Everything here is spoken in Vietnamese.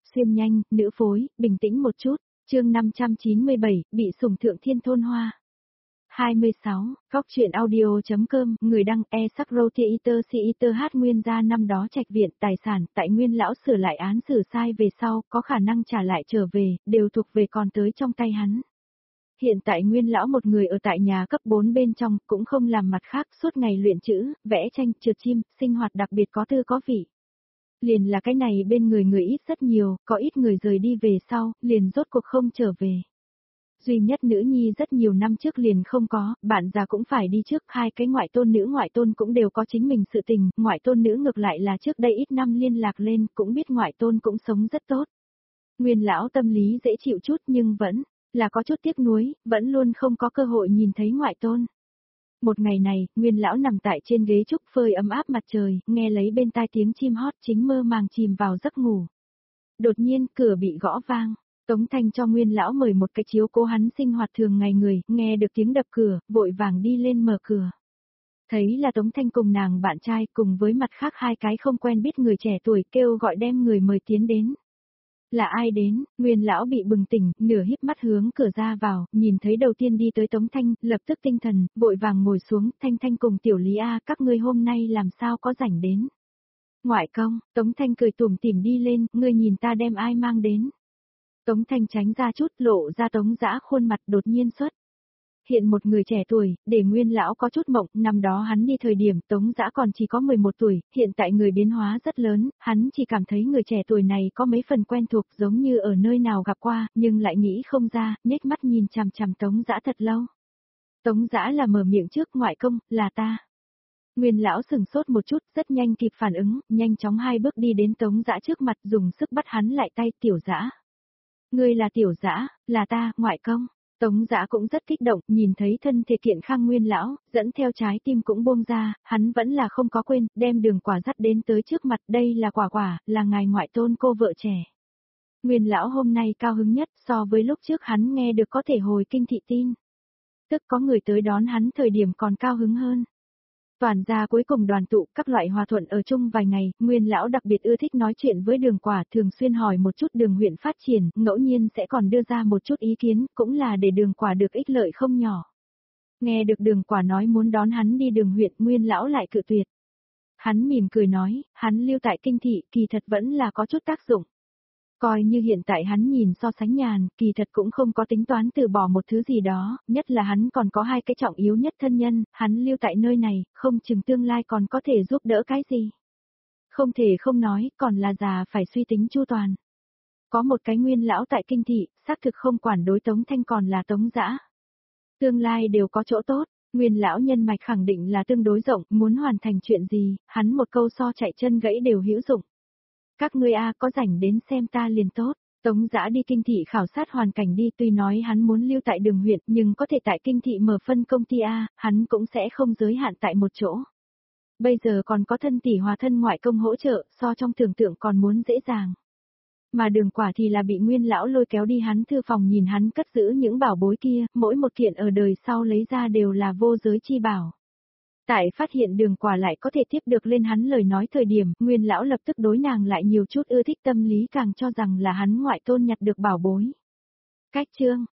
xuyên nhanh, nữ phối, bình tĩnh một chút, chương 597, bị sủng thượng thiên thôn hoa. 26, góc chuyện audio.com, người đăng e-sắc-rô theater si-iter hát nguyên gia năm đó trạch viện tài sản tại nguyên lão sửa lại án xử sai về sau, có khả năng trả lại trở về, đều thuộc về còn tới trong tay hắn. Hiện tại nguyên lão một người ở tại nhà cấp 4 bên trong, cũng không làm mặt khác, suốt ngày luyện chữ, vẽ tranh, trượt chim, sinh hoạt đặc biệt có tư có vị. Liền là cái này bên người ít rất nhiều, có ít người rời đi về sau, liền rốt cuộc không trở về. Duy nhất nữ nhi rất nhiều năm trước liền không có, bạn già cũng phải đi trước, hai cái ngoại tôn cũng đều có chính mình sự tình, ngoại tôn nữ ngược lại là trước đây ít năm liên lạc lên, cũng biết ngoại tôn cũng sống rất tốt. Nguyên lão tâm lý dễ chịu chút nhưng vẫn là có chút tiếc nuối, vẫn luôn không có cơ hội nhìn thấy ngoại tôn. Một ngày này, Nguyên lão nằm tại trên ghế trúc phơi ấm áp mặt trời, nghe lấy bên tai tiếng chim hót chính mơ màng chìm vào giấc ngủ. Đột nhiên, cửa bị gõ vang. Tống Thanh cho Nguyên lão mời một cái chiếu cố hắn sinh hoạt thường ngày người, nghe được tiếng đập cửa, vội vàng đi lên mở cửa. Thấy là Tống Thanh cùng nàng bạn trai cùng với mặt khác hai cái không quen biết người trẻ tuổi kêu gọi đem người mời tiến đến. Là ai đến? Nguyên lão bị bừng tỉnh, nửa híp mắt hướng cửa ra vào, nhìn thấy đầu tiên đi tới Tống Thanh, lập tức tinh thần, vội vàng ngồi xuống, Thanh cùng Tiểu Lý A, các ngươi hôm nay làm sao có rảnh đến? Ngoại công, Tống Thanh cười tủm tỉm đi lên, ngươi nhìn ta đem ai mang đến? Tống Thanh tránh ra chút, lộ ra Tống Dã khuôn mặt đột nhiên xuất. Hiện một người trẻ tuổi, để Nguyên lão có chút mộng, năm đó hắn đi thời điểm Tống Dã còn chỉ có 11 tuổi, hiện tại người biến hóa rất lớn, hắn chỉ cảm thấy người trẻ tuổi này có mấy phần quen thuộc giống như ở nơi nào gặp qua, nhưng lại nghĩ không ra, nhếch mắt nhìn chằm chằm Tống Dã thật lâu. Tống Dã là mở miệng trước, ngoại công, là ta. Nguyên lão sừng sốt một chút, rất nhanh kịp phản ứng, nhanh chóng hai bước đi đến Tống Dã trước mặt dùng sức bắt hắn lại tay, Tiểu Dã. Ngươi là Tiểu Dã, là ta, ngoại công. Tống Dã cũng rất kích động, nhìn thấy thân thể kiện khang Nguyên lão, dẫn theo trái tim cũng buông ra, hắn vẫn là không có quên, đem đường quả dắt đến tới trước mặt, đây là quả, là ngài ngoại tôn cô vợ trẻ. Nguyên lão hôm nay cao hứng nhất so với lúc trước hắn nghe được có thể hồi kinh thị tin. Tức có người tới đón hắn thời điểm còn cao hứng hơn. Toàn gia cuối cùng đoàn tụ, các loại hòa thuận ở chung vài ngày, Nguyên lão đặc biệt ưa thích nói chuyện với Đường Quả, thường xuyên hỏi một chút Đường huyện phát triển, ngẫu nhiên sẽ còn đưa ra một chút ý kiến, cũng là để Đường Quả được ích lợi không nhỏ. Nghe được Đường Quả nói muốn đón hắn đi Đường huyện, Nguyên lão lại cự tuyệt. Hắn mỉm cười nói, hắn lưu tại kinh thị, kỳ thật vẫn là có chút tác dụng. Coi như hiện tại hắn nhìn so sánh nhàn, kỳ thật cũng không có tính toán từ bỏ một thứ gì đó, nhất là hắn còn có hai cái trọng yếu nhất thân nhân, hắn lưu tại nơi này, không chừng tương lai còn có thể giúp đỡ cái gì. Không thể không nói, còn là già phải suy tính chu toàn. Có một cái Nguyên lão tại kinh thị, xác thực không quản đối Tống Thanh còn là Tống Dã. Tương lai đều có chỗ tốt, Nguyên lão nhân mạch khẳng định là tương đối rộng, muốn hoàn thành chuyện gì, hắn một câu so chạy chân gãy đều hữu dụng. Các ngươi có rảnh đến xem ta liền tốt. Tống Dã đi kinh thị khảo sát hoàn cảnh đi, tuy nói hắn muốn lưu tại Đường huyện, nhưng có thể tại kinh thị mở phân công ty hắn cũng sẽ không giới hạn tại một chỗ. Bây giờ còn có thân tỷ hòa thân ngoại công hỗ trợ, so trong tưởng tượng còn muốn dễ dàng. Mà Đường Quả thì là bị Nguyên lão lôi kéo đi hắn thư phòng nhìn hắn cất giữ những bảo bối kia, mỗi một kiện ở đời sau lấy ra đều là vô giới chi bảo. Tại phát hiện Đường Quả lại có thể tiếp được lên hắn lời nói thời điểm, Nguyên lão lập tức đối nàng lại nhiều chút ưa thích, tâm lý càng cho rằng là hắn ngoại tôn nhặt được bảo bối. Cách chương